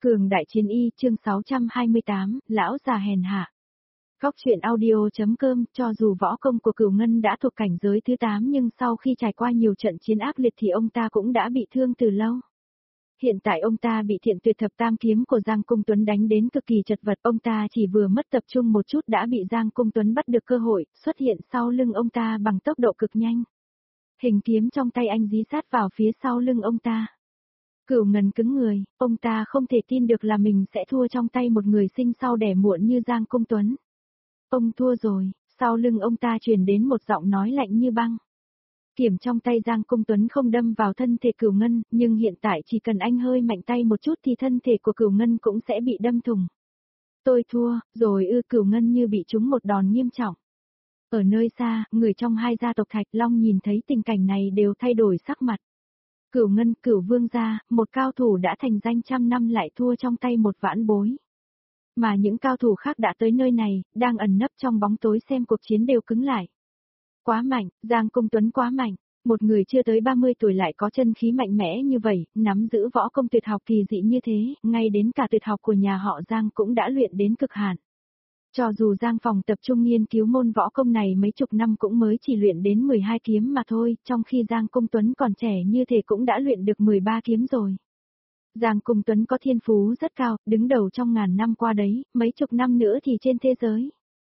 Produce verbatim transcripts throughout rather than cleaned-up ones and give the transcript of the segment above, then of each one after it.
Cường đại chiến y chương sáu trăm hai mươi tám, lão già hèn hạ. Góc truyện audio.com cho dù võ công của Cửu Ngân đã thuộc cảnh giới thứ tám nhưng sau khi trải qua nhiều trận chiến ác liệt thì ông ta cũng đã bị thương từ lâu. Hiện tại ông ta bị Thiện Tuyệt Thập Tam kiếm của Giang Cung Tuấn đánh đến cực kỳ chật vật, ông ta chỉ vừa mất tập trung một chút đã bị Giang Cung Tuấn bắt được cơ hội, xuất hiện sau lưng ông ta bằng tốc độ cực nhanh. Hình kiếm trong tay anh dí sát vào phía sau lưng ông ta. Cửu Ngân cứng người, ông ta không thể tin được là mình sẽ thua trong tay một người sinh sau đẻ muộn như Giang Cung Tuấn. Ông thua rồi, sau lưng ông ta truyền đến một giọng nói lạnh như băng. Kiếm trong tay Giang Cung Tuấn không đâm vào thân thể Cửu Ngân, nhưng hiện tại chỉ cần anh hơi mạnh tay một chút thì thân thể của Cửu Ngân cũng sẽ bị đâm thủng. Tôi thua, rồi ư. Cửu Ngân như bị trúng một đòn nghiêm trọng. Ở nơi xa, người trong hai gia tộc Thạch Long nhìn thấy tình cảnh này đều thay đổi sắc mặt. Cửu Ngân, Cửu Vương gia, một cao thủ đã thành danh trăm năm lại thua trong tay một vãn bối. Mà những cao thủ khác đã tới nơi này, đang ẩn nấp trong bóng tối xem cuộc chiến đều cứng lại. Quá mạnh, Giang Cung Tuấn quá mạnh, một người chưa tới ba mươi tuổi lại có chân khí mạnh mẽ như vậy, nắm giữ võ công tuyệt học kỳ dị như thế, ngay đến cả tuyệt học của nhà họ Giang cũng đã luyện đến cực hạn. Cho dù Giang Phòng tập trung nghiên cứu môn võ công này mấy chục năm cũng mới chỉ luyện đến mười hai kiếm mà thôi, trong khi Giang Cung Tuấn còn trẻ như thế cũng đã luyện được mười ba kiếm rồi. Giang Cung Tuấn có thiên phú rất cao, đứng đầu trong ngàn năm qua đấy, mấy chục năm nữa thì trên thế giới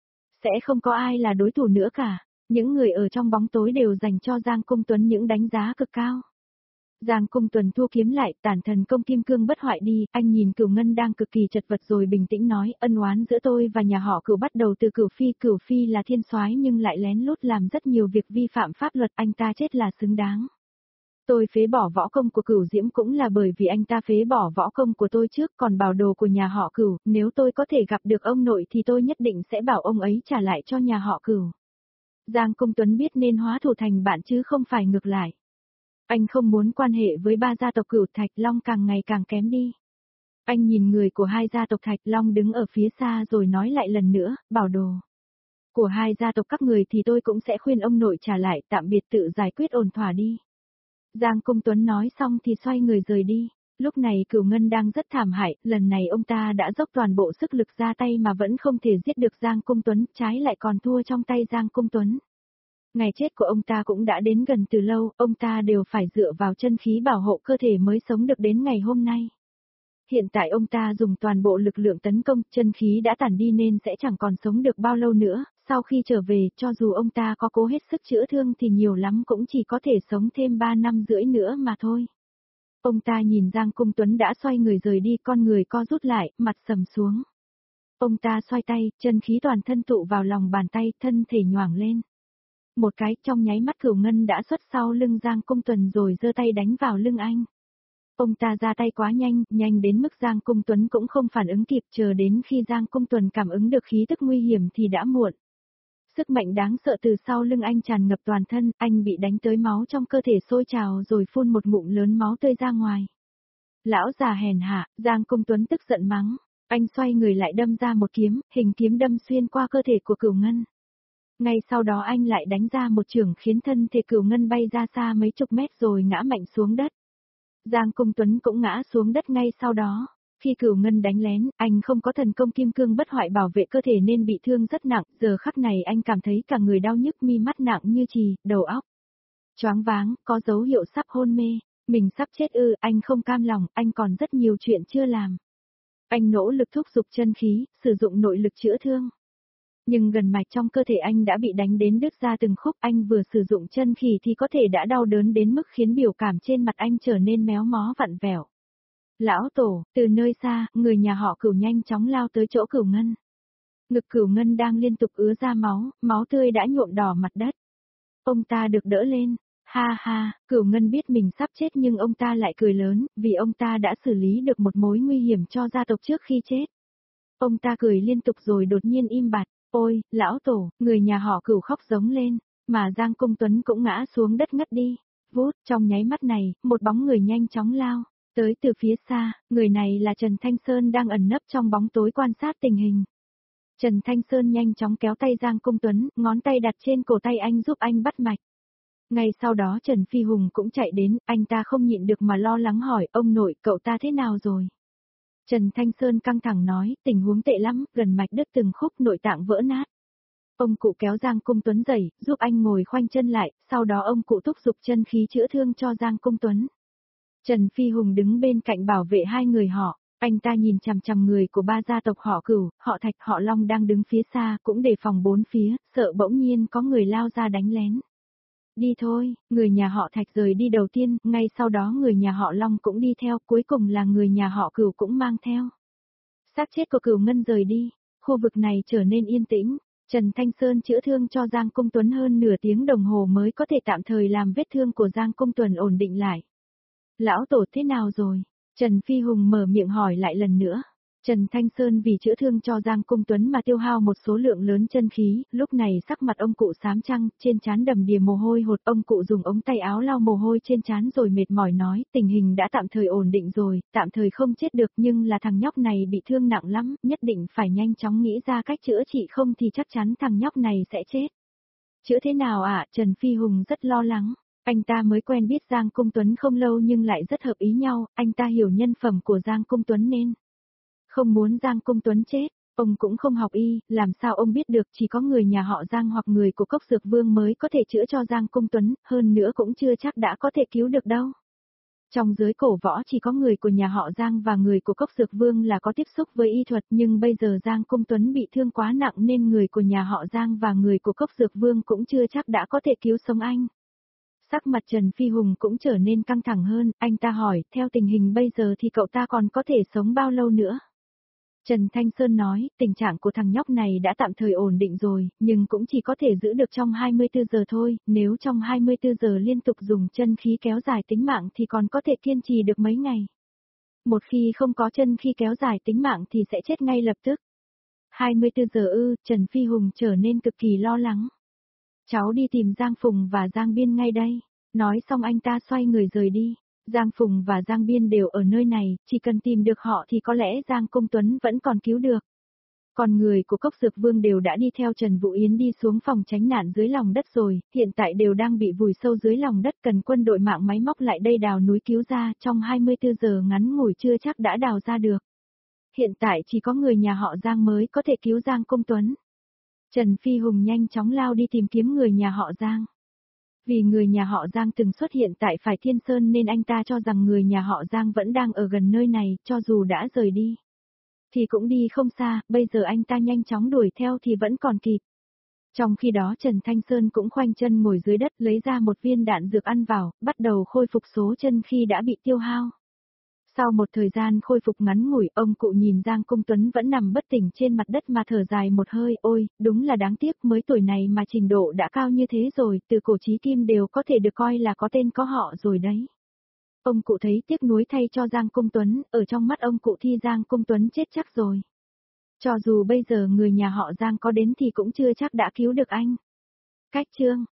sẽ không có ai là đối thủ nữa cả. Những người ở trong bóng tối đều dành cho Giang Cung Tuấn những đánh giá cực cao. Giang Cung Tuấn thua kiếm lại, tản thần công kim cương bất hoại đi, anh nhìn Cửu Ngân đang cực kỳ chật vật rồi bình tĩnh nói, ân oán giữa tôi và nhà họ Cửu bắt đầu từ Cửu Phi, Cửu Phi là thiên soái nhưng lại lén lút làm rất nhiều việc vi phạm pháp luật, anh ta chết là xứng đáng. Tôi phế bỏ võ công của Cửu Diễm cũng là bởi vì anh ta phế bỏ võ công của tôi trước, còn bảo đồ của nhà họ Cửu, nếu tôi có thể gặp được ông nội thì tôi nhất định sẽ bảo ông ấy trả lại cho nhà họ Cửu. Giang Cung Tuấn biết nên hóa thù thành bạn chứ không phải ngược lại. Anh không muốn quan hệ với ba gia tộc Cửu Thạch Long càng ngày càng kém đi. Anh nhìn người của hai gia tộc Thạch Long đứng ở phía xa rồi nói lại lần nữa, bảo đồ của hai gia tộc các người thì tôi cũng sẽ khuyên ông nội trả lại, tạm biệt tự giải quyết ổn thỏa đi. Giang Cung Tuấn nói xong thì xoay người rời đi. Lúc này Cửu Ngân đang rất thảm hại, lần này ông ta đã dốc toàn bộ sức lực ra tay mà vẫn không thể giết được Giang Cung Tuấn, trái lại còn thua trong tay Giang Cung Tuấn. Ngày chết của ông ta cũng đã đến gần từ lâu, ông ta đều phải dựa vào chân khí bảo hộ cơ thể mới sống được đến ngày hôm nay. Hiện tại ông ta dùng toàn bộ lực lượng tấn công, chân khí đã tản đi nên sẽ chẳng còn sống được bao lâu nữa, sau khi trở về, cho dù ông ta có cố hết sức chữa thương thì nhiều lắm cũng chỉ có thể sống thêm ba năm rưỡi nữa mà thôi. Ông ta nhìn Giang Cung Tuấn đã xoay người rời đi, con người co rút lại, mặt sầm xuống. Ông ta xoay tay, chân khí toàn thân tụ vào lòng bàn tay, thân thể nhoảng lên. Một cái, trong nháy mắt Cửu Ngân đã xuất sau lưng Giang Cung Tuấn rồi giơ tay đánh vào lưng anh. Ông ta ra tay quá nhanh, nhanh đến mức Giang Cung Tuấn cũng không phản ứng kịp, chờ đến khi Giang Cung Tuấn cảm ứng được khí tức nguy hiểm thì đã muộn. Sức mạnh đáng sợ từ sau lưng anh tràn ngập toàn thân, anh bị đánh tới máu trong cơ thể sôi trào rồi phun một ngụm lớn máu tươi ra ngoài. Lão già hèn hạ, Giang Cung Tuấn tức giận mắng, anh xoay người lại đâm ra một kiếm, hình kiếm đâm xuyên qua cơ thể của Cửu Ngân. Ngay sau đó anh lại đánh ra một chưởng khiến thân thể Cửu Ngân bay ra xa mấy chục mét rồi ngã mạnh xuống đất. Giang Cung Tuấn cũng ngã xuống đất ngay sau đó. Khi Cửu Ngân đánh lén, anh không có thần công kim cương bất hoại bảo vệ cơ thể nên bị thương rất nặng, giờ khắc này anh cảm thấy cả người đau nhức, mi mắt nặng như chì, đầu óc choáng váng, có dấu hiệu sắp hôn mê, mình sắp chết ư, anh không cam lòng, anh còn rất nhiều chuyện chưa làm. Anh nỗ lực thúc giục chân khí, sử dụng nội lực chữa thương. Nhưng gần mạch trong cơ thể anh đã bị đánh đến đứt ra từng khúc, anh vừa sử dụng chân khí thì có thể đã đau đớn đến mức khiến biểu cảm trên mặt anh trở nên méo mó vặn vẹo. Lão tổ, từ nơi xa, người nhà họ Cửu nhanh chóng lao tới chỗ Cửu Ngân. Ngực Cửu Ngân đang liên tục ứa ra máu, máu tươi đã nhuộm đỏ mặt đất. Ông ta được đỡ lên, ha ha, Cửu Ngân biết mình sắp chết nhưng ông ta lại cười lớn, vì ông ta đã xử lý được một mối nguy hiểm cho gia tộc trước khi chết. Ông ta cười liên tục rồi đột nhiên im bặt, ôi, lão tổ, người nhà họ Cửu khóc giống lên, mà Giang Cung Tuấn cũng ngã xuống đất ngất đi. Vút, trong nháy mắt này, một bóng người nhanh chóng lao tới từ phía xa, người này là Trần Thanh Sơn đang ẩn nấp trong bóng tối quan sát tình hình. Trần Thanh Sơn nhanh chóng kéo tay Giang Cung Tuấn, ngón tay đặt trên cổ tay anh giúp anh bắt mạch. Ngay sau đó Trần Phi Hùng cũng chạy đến, anh ta không nhịn được mà lo lắng hỏi, ông nội, cậu ta thế nào rồi? Trần Thanh Sơn căng thẳng nói, tình huống tệ lắm, gần mạch đứt từng khúc nội tạng vỡ nát. Ông cụ kéo Giang Cung Tuấn dậy, giúp anh ngồi khoanh chân lại, sau đó ông cụ thúc giục chân khí chữa thương cho Giang Cung Tuấn. Trần Phi Hùng đứng bên cạnh bảo vệ hai người họ, anh ta nhìn chằm chằm người của ba gia tộc họ Cửu, họ Thạch, họ Long đang đứng phía xa, cũng đề phòng bốn phía, sợ bỗng nhiên có người lao ra đánh lén. Đi thôi, người nhà họ Thạch rời đi đầu tiên, ngay sau đó người nhà họ Long cũng đi theo, cuối cùng là người nhà họ Cửu cũng mang theo. Xác chết của Cửu Ngân rời đi, khu vực này trở nên yên tĩnh. Trần Thanh Sơn chữa thương cho Giang Cung Tuấn hơn nửa tiếng đồng hồ mới có thể tạm thời làm vết thương của Giang Cung Tuấn ổn định lại. Lão tổ thế nào rồi? Trần Phi Hùng mở miệng hỏi lại lần nữa. Trần Thanh Sơn vì chữa thương cho Giang Cung Tuấn mà tiêu hao một số lượng lớn chân khí, lúc này sắc mặt ông cụ xám trăng, trên trán đầm đìa mồ hôi hột, ông cụ dùng ống tay áo lau mồ hôi trên trán rồi mệt mỏi nói, tình hình đã tạm thời ổn định rồi, tạm thời không chết được nhưng là thằng nhóc này bị thương nặng lắm, nhất định phải nhanh chóng nghĩ ra cách chữa trị không thì chắc chắn thằng nhóc này sẽ chết. Chữa thế nào ạ? À? Trần Phi Hùng rất lo lắng. Anh ta mới quen biết Giang Cung Tuấn không lâu nhưng lại rất hợp ý nhau, anh ta hiểu nhân phẩm của Giang Cung Tuấn nên không muốn Giang Cung Tuấn chết. Ông cũng không học y, làm sao ông biết được, chỉ có người nhà họ Giang hoặc người của Cốc Dược Vương mới có thể chữa cho Giang Cung Tuấn, hơn nữa cũng chưa chắc đã có thể cứu được đâu. Trong giới cổ võ chỉ có người của nhà họ Giang và người của Cốc Dược Vương là có tiếp xúc với y thuật, nhưng bây giờ Giang Cung Tuấn bị thương quá nặng nên người của nhà họ Giang và người của Cốc Dược Vương cũng chưa chắc đã có thể cứu sống anh. Sắc mặt Trần Phi Hùng cũng trở nên căng thẳng hơn, anh ta hỏi, theo tình hình bây giờ thì cậu ta còn có thể sống bao lâu nữa? Trần Thanh Sơn nói, tình trạng của thằng nhóc này đã tạm thời ổn định rồi, nhưng cũng chỉ có thể giữ được trong hai mươi tư giờ thôi, nếu trong hai mươi tư giờ liên tục dùng chân khí kéo dài tính mạng thì còn có thể kiên trì được mấy ngày. Một khi không có chân khí kéo dài tính mạng thì sẽ chết ngay lập tức. hai mươi tư giờ ư, Trần Phi Hùng trở nên cực kỳ lo lắng. Cháu đi tìm Giang Phùng và Giang Biên ngay đây. Nói xong anh ta xoay người rời đi. Giang Phùng và Giang Biên đều ở nơi này, chỉ cần tìm được họ thì có lẽ Giang Cung Tuấn vẫn còn cứu được. Còn người của Cốc Dược Vương đều đã đi theo Trần Vũ Yến đi xuống phòng tránh nạn dưới lòng đất rồi, hiện tại đều đang bị vùi sâu dưới lòng đất, cần quân đội mạng máy móc lại đây đào núi cứu ra, trong hai mươi tư giờ ngắn ngủi chưa chắc đã đào ra được. Hiện tại chỉ có người nhà họ Giang mới có thể cứu Giang Cung Tuấn. Trần Phi Hùng nhanh chóng lao đi tìm kiếm người nhà họ Giang. Vì người nhà họ Giang từng xuất hiện tại Phải Thiên Sơn nên anh ta cho rằng người nhà họ Giang vẫn đang ở gần nơi này, cho dù đã rời đi. Thì cũng đi không xa, bây giờ anh ta nhanh chóng đuổi theo thì vẫn còn kịp. Trong khi đó Trần Thanh Sơn cũng khoanh chân ngồi dưới đất lấy ra một viên đạn dược ăn vào, bắt đầu khôi phục số chân khi đã bị tiêu hao. Sau một thời gian khôi phục ngắn ngủi, ông cụ nhìn Giang Cung Tuấn vẫn nằm bất tỉnh trên mặt đất mà thở dài một hơi, ôi, đúng là đáng tiếc, mới tuổi này mà trình độ đã cao như thế rồi, từ cổ chí kim đều có thể được coi là có tên có họ rồi đấy. Ông cụ thấy tiếc nuối thay cho Giang Cung Tuấn, ở trong mắt ông cụ thì Giang Cung Tuấn chết chắc rồi. Cho dù bây giờ người nhà họ Giang có đến thì cũng chưa chắc đã cứu được anh. Cách chương